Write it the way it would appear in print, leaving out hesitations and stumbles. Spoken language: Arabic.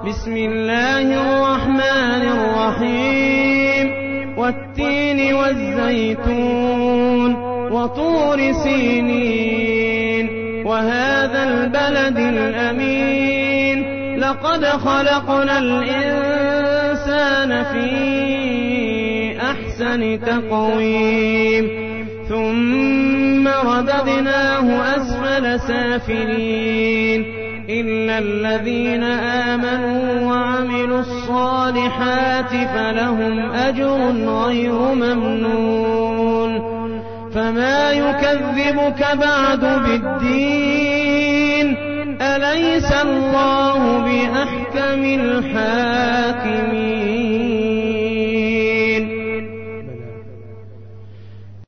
بسم الله الرحمن الرحيم والتين والزيتون وطور سينين وهذا البلد الأمين لقد خلقنا الإنسان في أحسن تقويم ثم رددناه أسفل سافلين إلا الذين آمنوا وعملوا الصالحات فلهم أجر غير ممنون فما يكذبك بعد بالدين أليس الله بأحكم الحاكمين